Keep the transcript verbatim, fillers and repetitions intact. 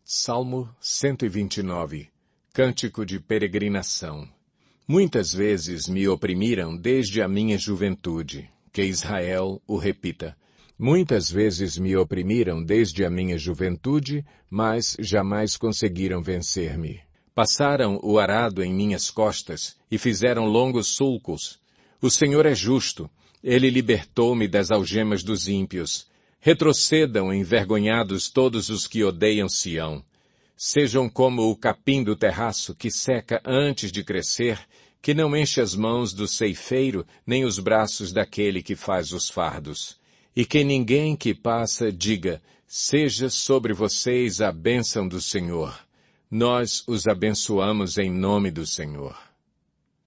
Salmo cento e vinte e nove. Cântico de peregrinação. Muitas vezes me oprimiram desde a minha juventude. Que Israel o repita. Muitas vezes me oprimiram desde a minha juventude, mas jamais conseguiram vencer-me. Passaram o arado em minhas costas e fizeram longos sulcos. O Senhor é justo. Ele libertou-me das algemas dos ímpios. Retrocedam envergonhados todos os que odeiam Sião. Sejam como o capim do terraço que seca antes de crescer, que não enche as mãos do ceifeiro, nem os braços daquele que faz os fardos. E que ninguém que passa diga, seja sobre vocês a bênção do Senhor. Nós os abençoamos em nome do Senhor.